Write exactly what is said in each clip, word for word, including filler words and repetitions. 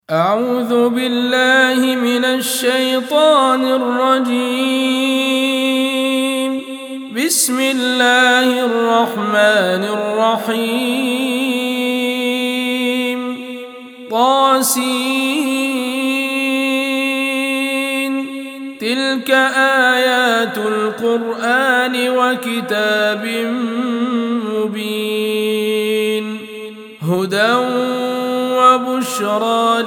أعوذ بالله من الشيطان الرجيم. بسم الله الرحمن الرحيم. طاسين. تلك آيات القرآن وكتاب مبين. هدى وبشرى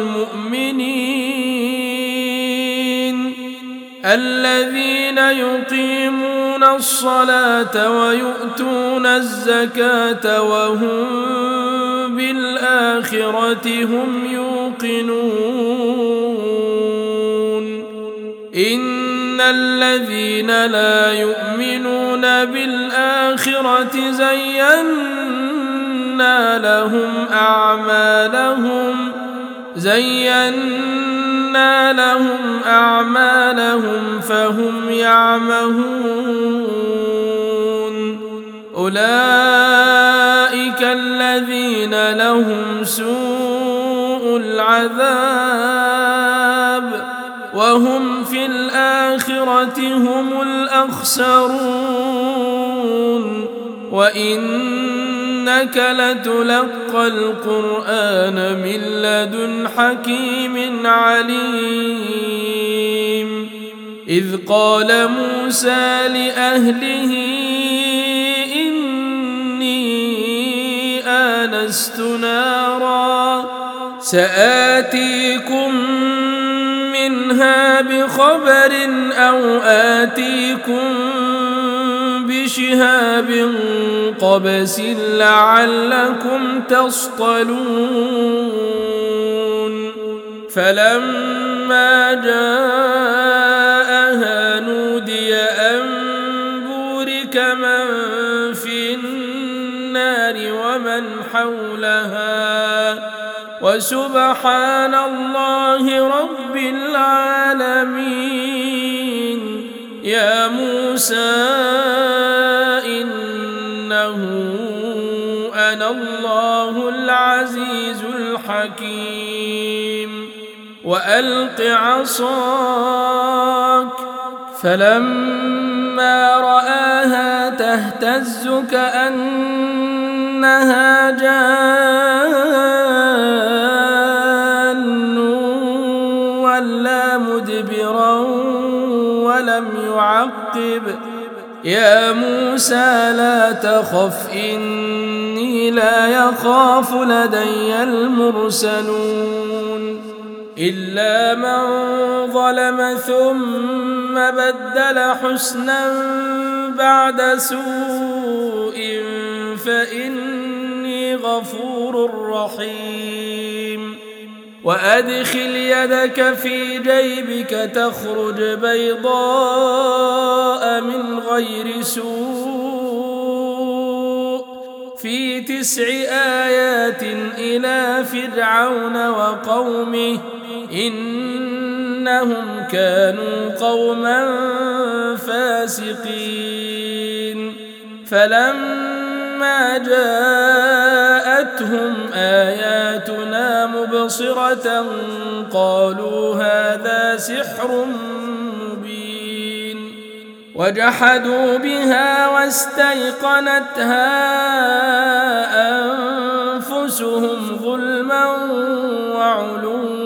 للمؤمنين الذين يقيمون الصلاة ويؤتون الزكاة وهم بالآخرة هم يوقنون. إن الذين لا يؤمنون بالآخرة زينا لهم أعمالهم زينا لهم أعمالهم فهم يعمهون. أولئك الذين لهم سوء العذاب وهم في الآخرة هم الأخسرون. وإنك لتلقى القرآن من لدن حكيم عليم. إذ قال موسى لأهله إني آنست نارا سآتيكم منها بخبر أو آتيكم بشهاب قبس لعلكم تصطلون. فلما جاءها نودي أن بورك من في النار ومن حولها وسبحان الله رب العالمين. يا موسى إنه أنا الله العزيز الحكيم. وألق عصاك فلما رآها تهتز كأنها جان ولا مدبرا ولم يعقب. يا موسى لا تخف إني لا يخاف لدي المرسلون. إلا من ظلم ثم بدل حسنا بعد سوء فإني غفور رحيم. وأدخل يدك في جيبك تخرج بيضاء من غير سوء في تسع آيات إلى فرعون وقومه إنهم كانوا قوما فاسقين. فلما جاءتهم آياتنا مبصرة قالوا هذا سحر مبين. وجحدوا بها واستيقنتها أنفسهم ظلما وعلوا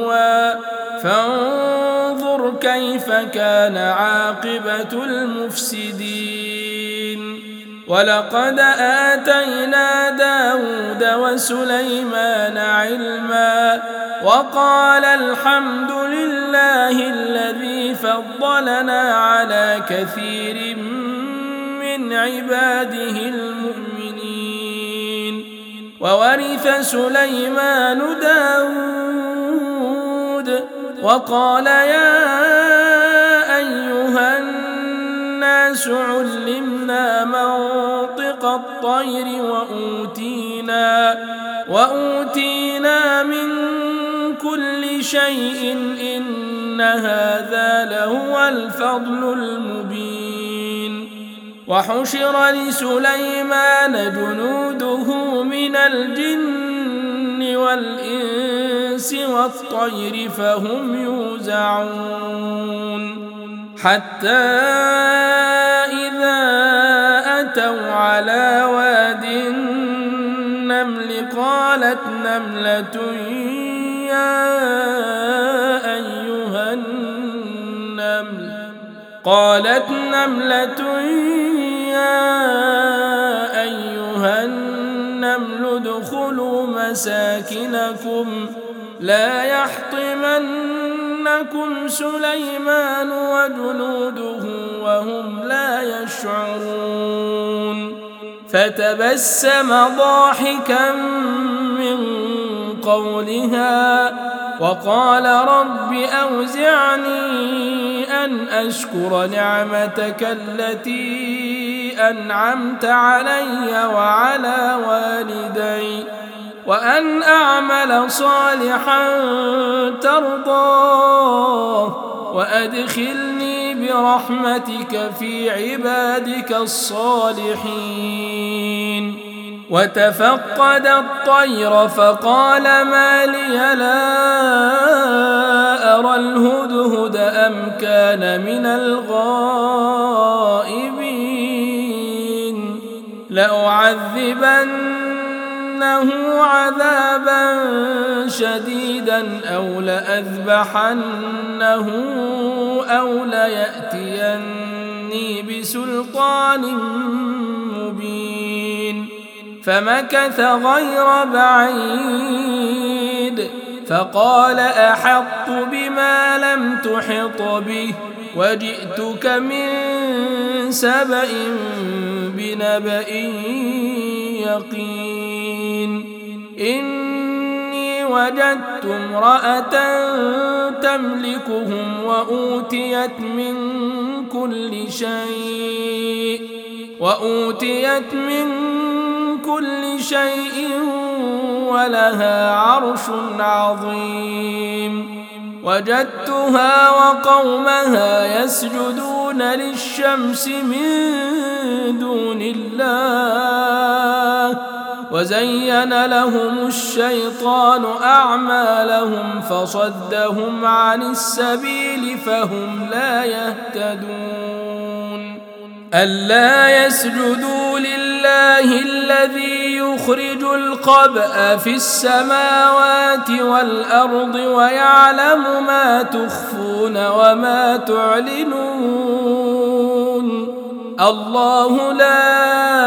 فانظر كيف كان عاقبة المفسدين. ولقد آتينا داود وسليمان علما وقال الحمد لله الذي فضلنا على كثير من عباده المؤمنين. وورث سليمان داود وقال يا أيها الناس علمنا منطق الطير وأوتينا, وأوتينا من كل شيء إن هذا لهو الفضل المبين. وحشر لسليمان جنوده من الجن والإنس الإنس والطير فهم يوزعون حتى إذا أتوا على واد النمل قالت نملة يا أيها النمل قالت نملة يا أيها النمل ادخلوا مساكنكم لا يحطمنكم سليمان وجنوده وهم لا يشعرون فتبسم ضاحكا من قولها وقال رب أوزعني أن أشكر نعمتك التي أنعمت علي وعلى والدي وأن أعمل صالحا ترضاه وأدخلني برحمتك في عبادك الصالحين وتفقد الطير فقال ما لي لا أرى الهدهد أم كان من الغائبين لأعذبنه عذابا شديدا أو لأذبحنه أو ليأتيني بسلطان مبين فمكث غير بعيد فقال أحط بما لم تحط به وجئتك من سبأ بنبأ يقين إني وجدت امرأة تملكهم وأوتيت من كل شيء وأوتيت من كل شيء ولها عرش عظيم وجدتها وقومها يسجدون للشمس من دون الله وزين لهم الشيطان أعمالهم فصدهم عن السبيل فهم لا يهتدون ألا يسجدوا لله الذي يخرج الخبأ في السماوات والأرض ويعلم ما تخفون وما تعلنون الله لا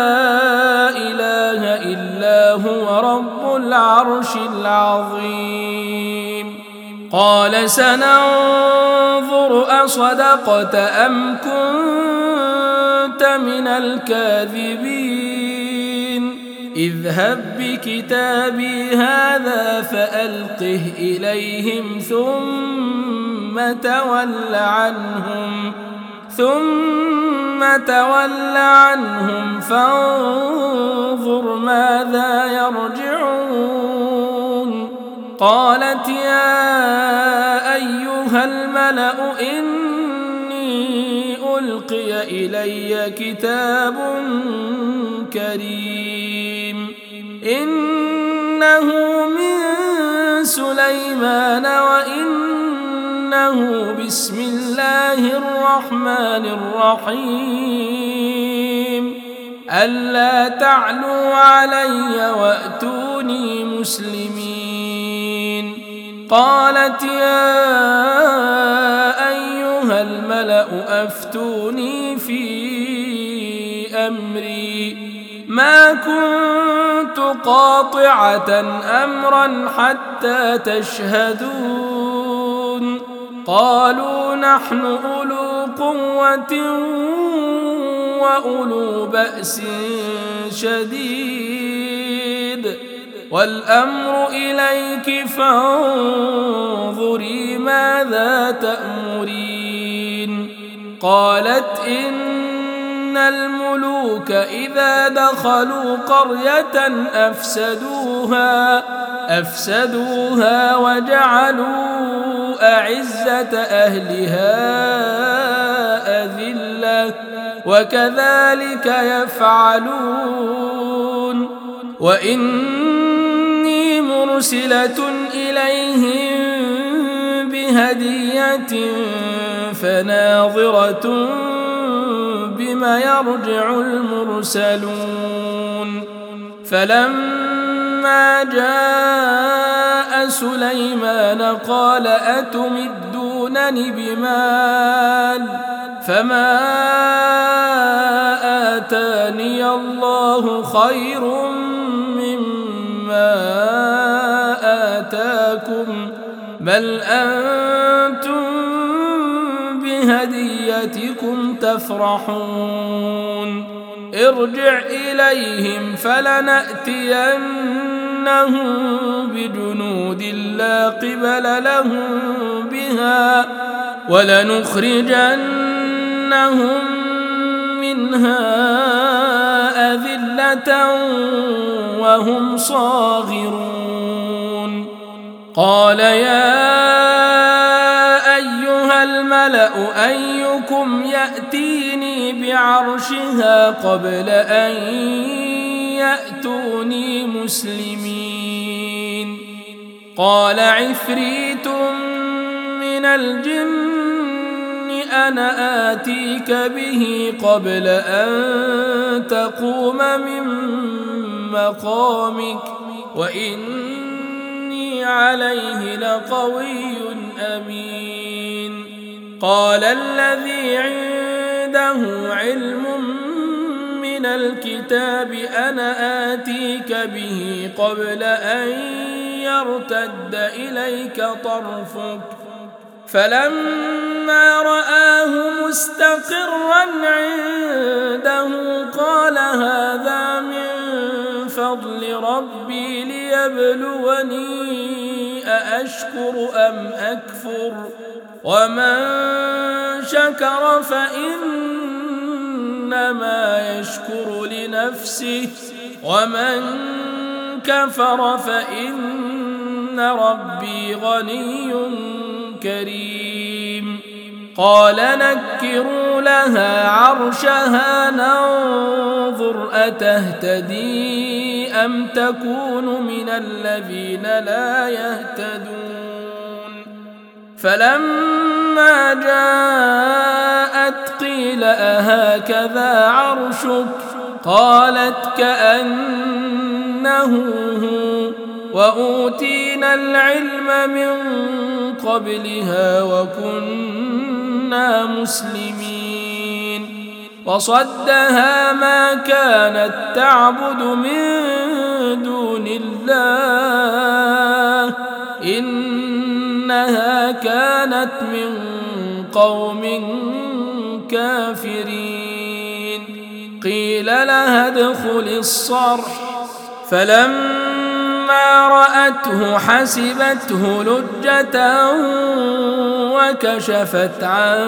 إله إلا هو رب العرش العظيم قال سننظر أصدقت أم كنت من الكاذبين اذهب بكتابي هذا فألقه إليهم ثم تول عنهم ثم تول عنهم فانظر ماذا يرجعون قالت يا أيها الملأ إني ألقي إلي كتاب كريم إنه من سليمان وإنه بسم الله الرحمن الرحيم ألا تعلوا علي وأتوني مسلمين قالت يا أيها الملأ أفتوني في أمري ما كنت قاطعة أمرا حتى تشهدون قالوا نحن أولو قوة وأولو بأس شديد والأمر إليك فانظري ماذا تأمرين قالت إن الملوك إذا دخلوا قرية أفسدوها أفسدوها وجعلوا أعزة أهلها أذلة وكذلك يفعلون وإني مرسلة إلى إليهم بهدية فناظرة بما يرجع المرسلون فلما جاء سليمان قال أتمدونني بمال فما آتاني الله خير مما آتاكم بل أنتم بهديتكم تفرحون ارجع إليهم فلنأتينهم بجنود لا قبل لهم بها ولنخرجنهم منها أذلة وهم صاغرون قال يا أيها الملأ أيكم يأتيني بعرشها قبل أن يأتوني مسلمين قال عفريت من الجن أنا آتيك به قبل أن تقوم من مقامك وإني عليه لقوي أمين قال الذي عنده علم من الكتاب أنا آتيك به قبل أن يرتد إليك طرفك فلما رآه مستقرا عنده قال هذا من فضل ربي ليبلوني أأشكر أم أكفر ومن شكر فإنما يشكر لنفسه ومن كفر فإن ربي غني كريم قال نكروا لها عرشها ننظر أتهتدي أم تكون من الذين لا يهتدون فلما جاءت قيل أهكذا عرشك قالت كأنه هو وأوتينا العلم من قبلها وكنا مسلمين وصدها ما كانت تعبد من دون الله إنها كانت من قوم كافرين قيل لها ادخل الصرح فلما رأته حسبته لجة وكشفت عن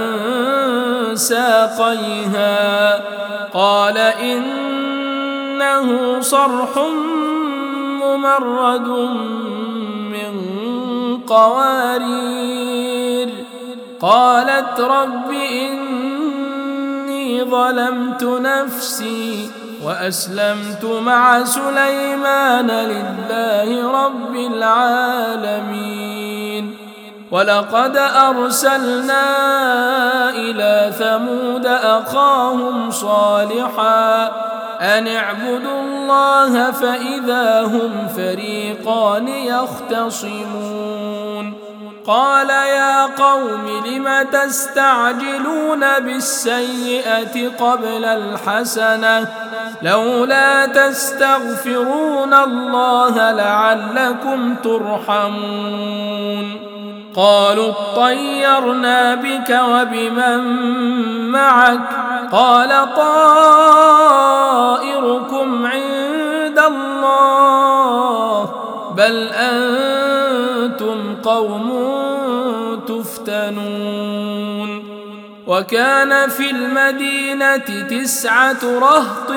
ساقيها قال إنه صرح ممرد من قوارير قالت رب إني ظلمت نفسي وأسلمت مع سليمان لله رب العالمين ولقد أرسلنا إلى ثمود أخاهم صالحا أن اعبدوا الله فإذا هم فريقان يختصمون قال يا قوم لم تستعجلون بالسيئة قبل الحسنة لولا تستغفرون الله لعلكم ترحمون قالوا اطيرنا بك وبمن معك قال طائركم عند الله بل أنتم قوم تفتنون وكان في المدينة تسعة رهط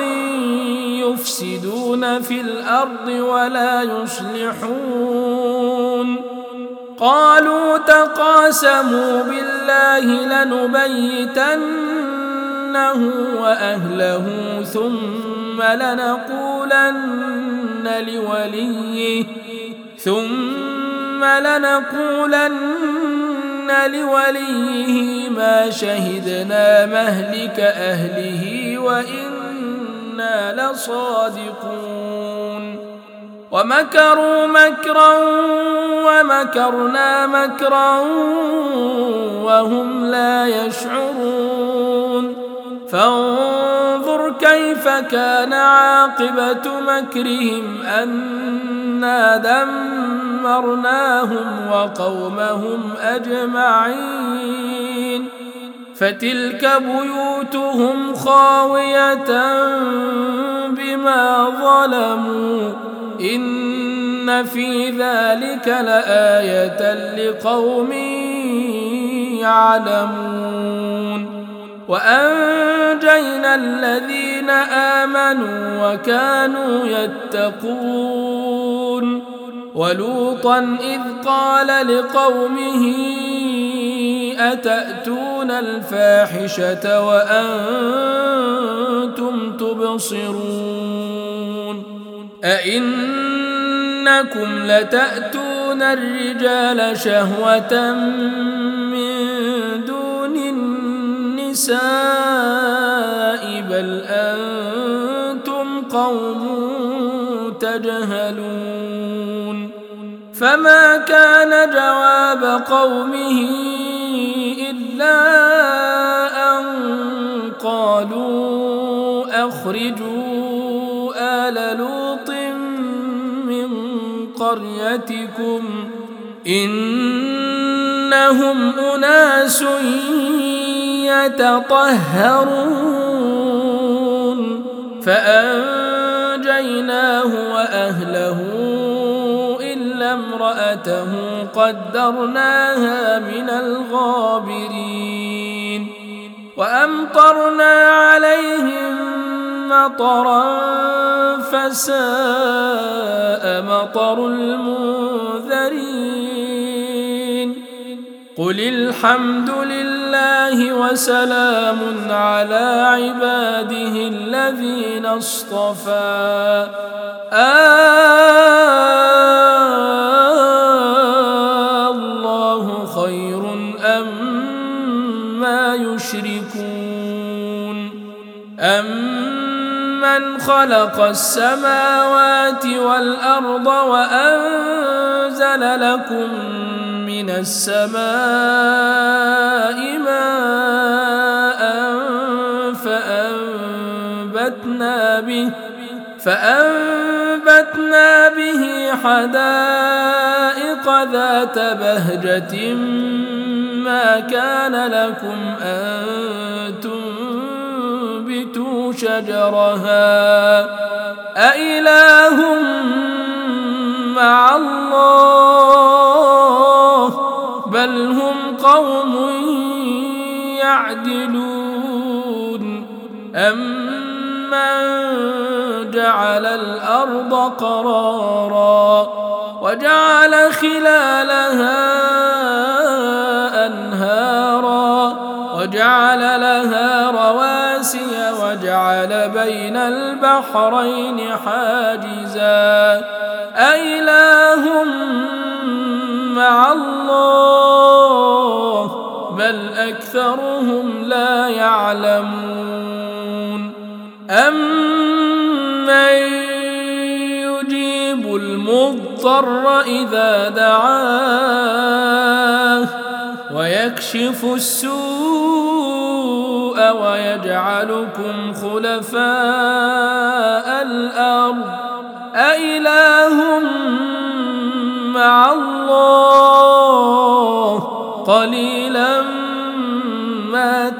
يفسدون في الأرض ولا يصلحون قالوا تقاسموا بالله لنبيتنه وأهله ثم لنقولن لوليه ثم ثم لنقولن لوليه ما شهدنا مهلك أهله وإنا لصادقون ومكروا مكرا ومكرنا مكرا وهم لا يشعرون فانظر كيف كان عاقبة مكرهم أنا دمرناهم وقومهم أجمعين فتلك بيوتهم خاوية بما ظلموا إن في ذلك لآية لقوم يعلمون وأنجينا الذين آمنوا وكانوا يتقون ولوطا إذ قال لقومه أتأتون الفاحشة وأنتم تبصرون أئنكم لتأتون الرجال شهوة من دون النساء بل أنتم قوم تجهلون فما كان جواب قومه إلا أن قالوا أخرجوا آل لوط من قريتكم إنهم أناس يتطهرون فأنجيناه وأهله إلا امرأته قدرناها من الغابرين وأمطرنا عليهم مطرا فساء مطر المنذرين قل الحمد لله وسلام على عباده الذين اصطفى الله خير أما يشركون أمن خلق السماوات والأرض وأنزل لكم من السماء ماء فأنبتنا به فأنبتنا به حدائق ذات بهجة ما كان لكم أن تنبتوا شجرها أإله مع الله بل هم قوم يعدلون أمن جعل الأرض قرارا وجعل خلالها أنهارا وجعل لها رواسي وجعل بين البحرين حاجزا أإله مع الله بل أكثرهم لا يعلمون أمن يجيب المضطر إذا دعاه ويكشف السوء ويجعلكم خلفاء الأرض أإله مع الله قليلا ما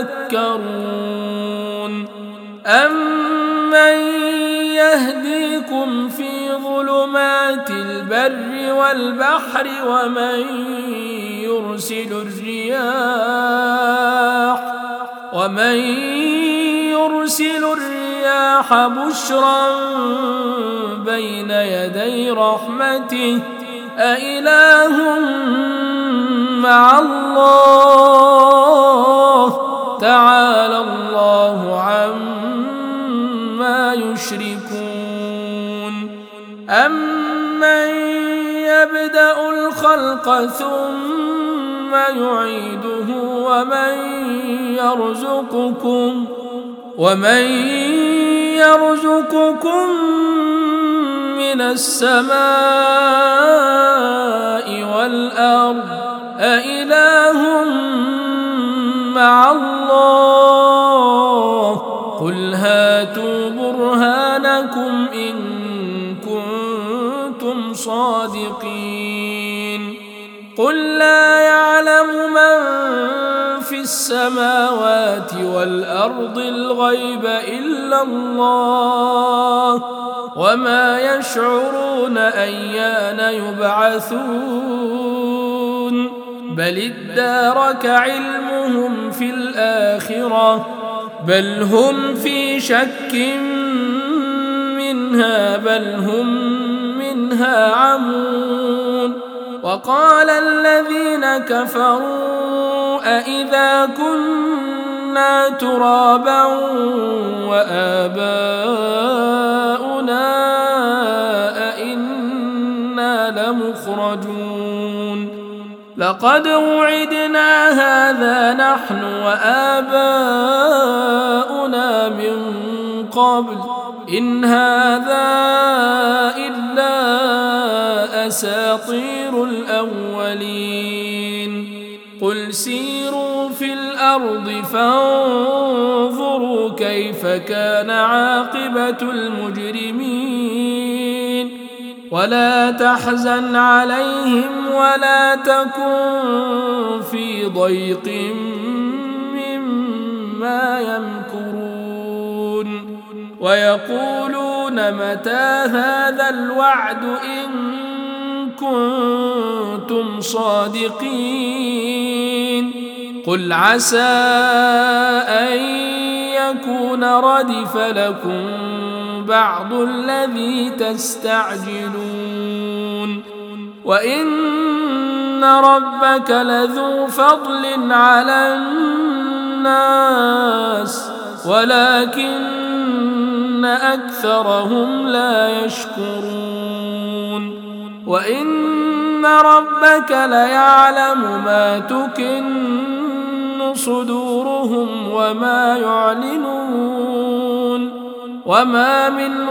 تذكرون أمن يهديكم في ظلمات البر والبحر ومن يرسل الرياح ومن يرسل الرياح بشرا بين يدي رحمته أإله مع الله تعالى الله عما يشركون أمن يبدأ يبدأ الخلق ثم يعيده ومن يرزقكم ومن يرزقكم من السماء والأرض أإله مع الله قل هاتوا برهانكم إن كنتم صادقين قل لا يعلم من في السماوات والأرض الغيب إلا الله وما يشعرون أيان يبعثون بل ادارك علمهم في الآخرة بل هم في شك منها بل هم منها عمون وقال الذين كفروا أإذا كنا ترابا وآباؤنا أإنا لمخرجون لقد وعدنا هذا نحن وآباؤنا من قبل إن هذا إلا أساطير الأولين قل سيروا في الأرض فانظروا كيف كان عاقبة المجرمين ولا تحزن عليهم ولا تكن في ضيق مما يمكرون ويقولون متى هذا الوعد إن كنتم صادقين قل عسى أن يكون ردف لكم بعض الذي تستعجلون وإن ربك لذو فضل على الناس ولكن أكثرهم لا يشكرون وإن ربك ليعلم ما تكن صدورهم وما يعلنون وما من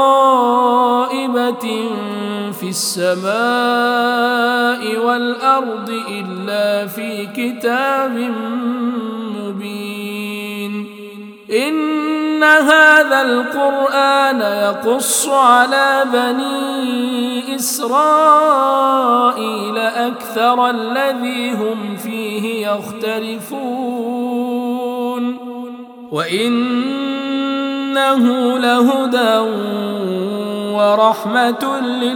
غائبة في السماء والأرض إلا في كتاب مبين إن هذا القرآن يقص على بني إسرائيل أكثر الذي هم فيه يختلفون وإنه لهدى ورحمة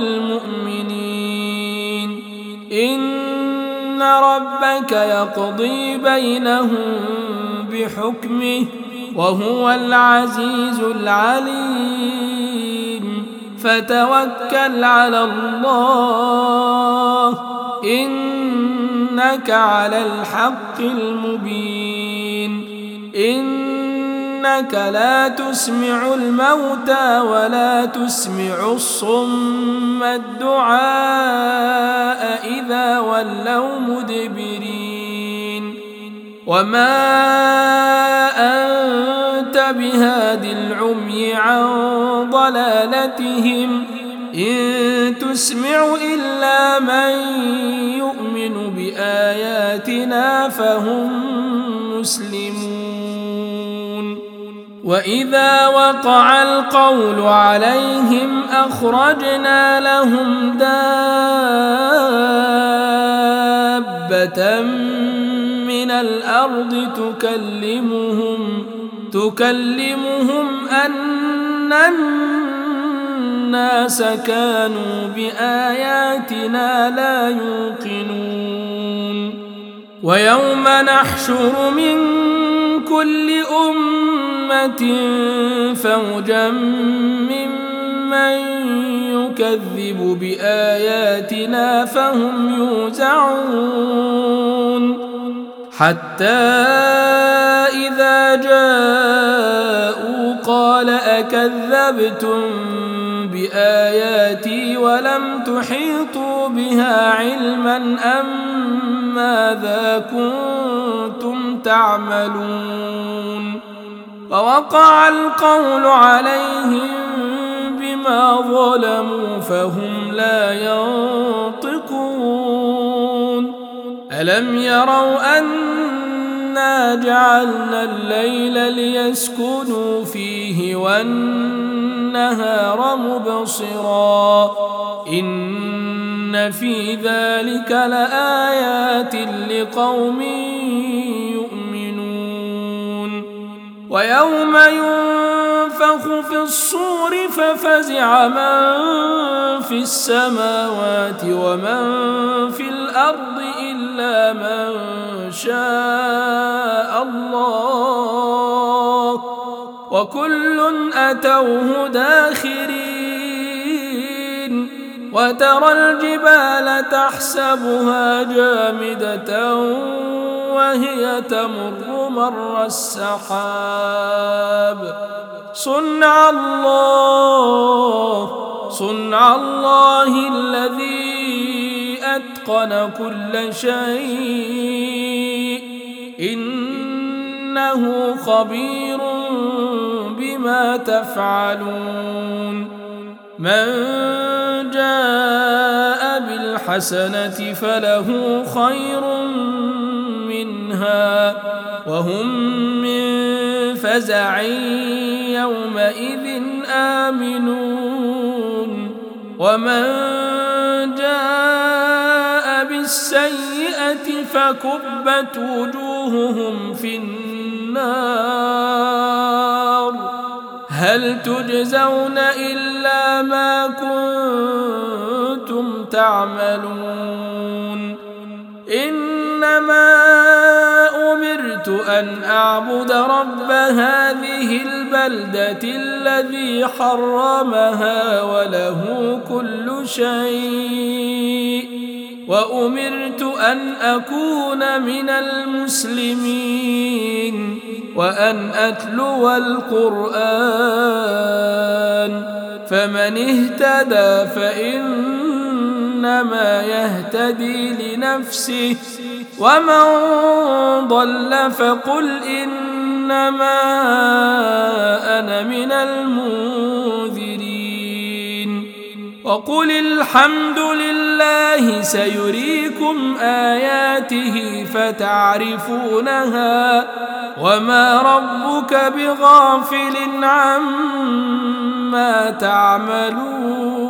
للمؤمنين إن ربك يقضي بينهم بحكمه وهو العزيز العليم فتوكل على الله إنك على الحق المبين إنك لا تسمع الموتى ولا تسمع الصم الدعاء إذا ولوا مدبرين وما أنت بهاد العمي عن ضلالتهم إن تسمع إلا من يؤمن بآياتنا فهم مسلمون وإذا وقع القول عليهم أخرجنا لهم دابة من الأرض تكلمهم تكلمهم أن الناس كانوا بآياتنا لا يوقنون ويوم نحشر من كل أمة فوجا ممن يكذب بآياتنا فهم يوزعون حتى إذا جاءوا قالوا قال أكذبتم بآياتي ولم تحيطوا بها علما أم ماذا كنتم تعملون فوقع القول عليهم بما ظلموا فهم لا ينطقون ألم يروا أنا جعلنا الليل ليسكنوا فيه والنهار مبصرا إن في ذلك لآيات لقوم يؤمنون ويوم ينفخ في الصور ففزع من في السماوات ومن في الأرض إلا من شاء الله وكل أتوه داخرين وترى الجبال تحسبها جامدة وهي تمر مر السحاب صنع الله صنع الله الذي أتقن كل شيء إنه خبير بما تفعلون من جاء بالحسنة فله خير منها وهم من فزع يومئذ آمنون ومن جاء بالسيئة فكبت وجوههم في النار هل تجزون إلا ما كنتم تعملون إنما أمرت أن أعبد رب هذه البلدة الذي حرمها وله كل شيء وأمرت أن أكون من المسلمين وأن أتلو القرآن فمن اهتدى فإنما يهتدي لنفسه ومن ضل فقل إنما أنا من المنذرين وقل الحمد لله سيريكم آياته فتعرفونها وما ربك بغافل عما تعملون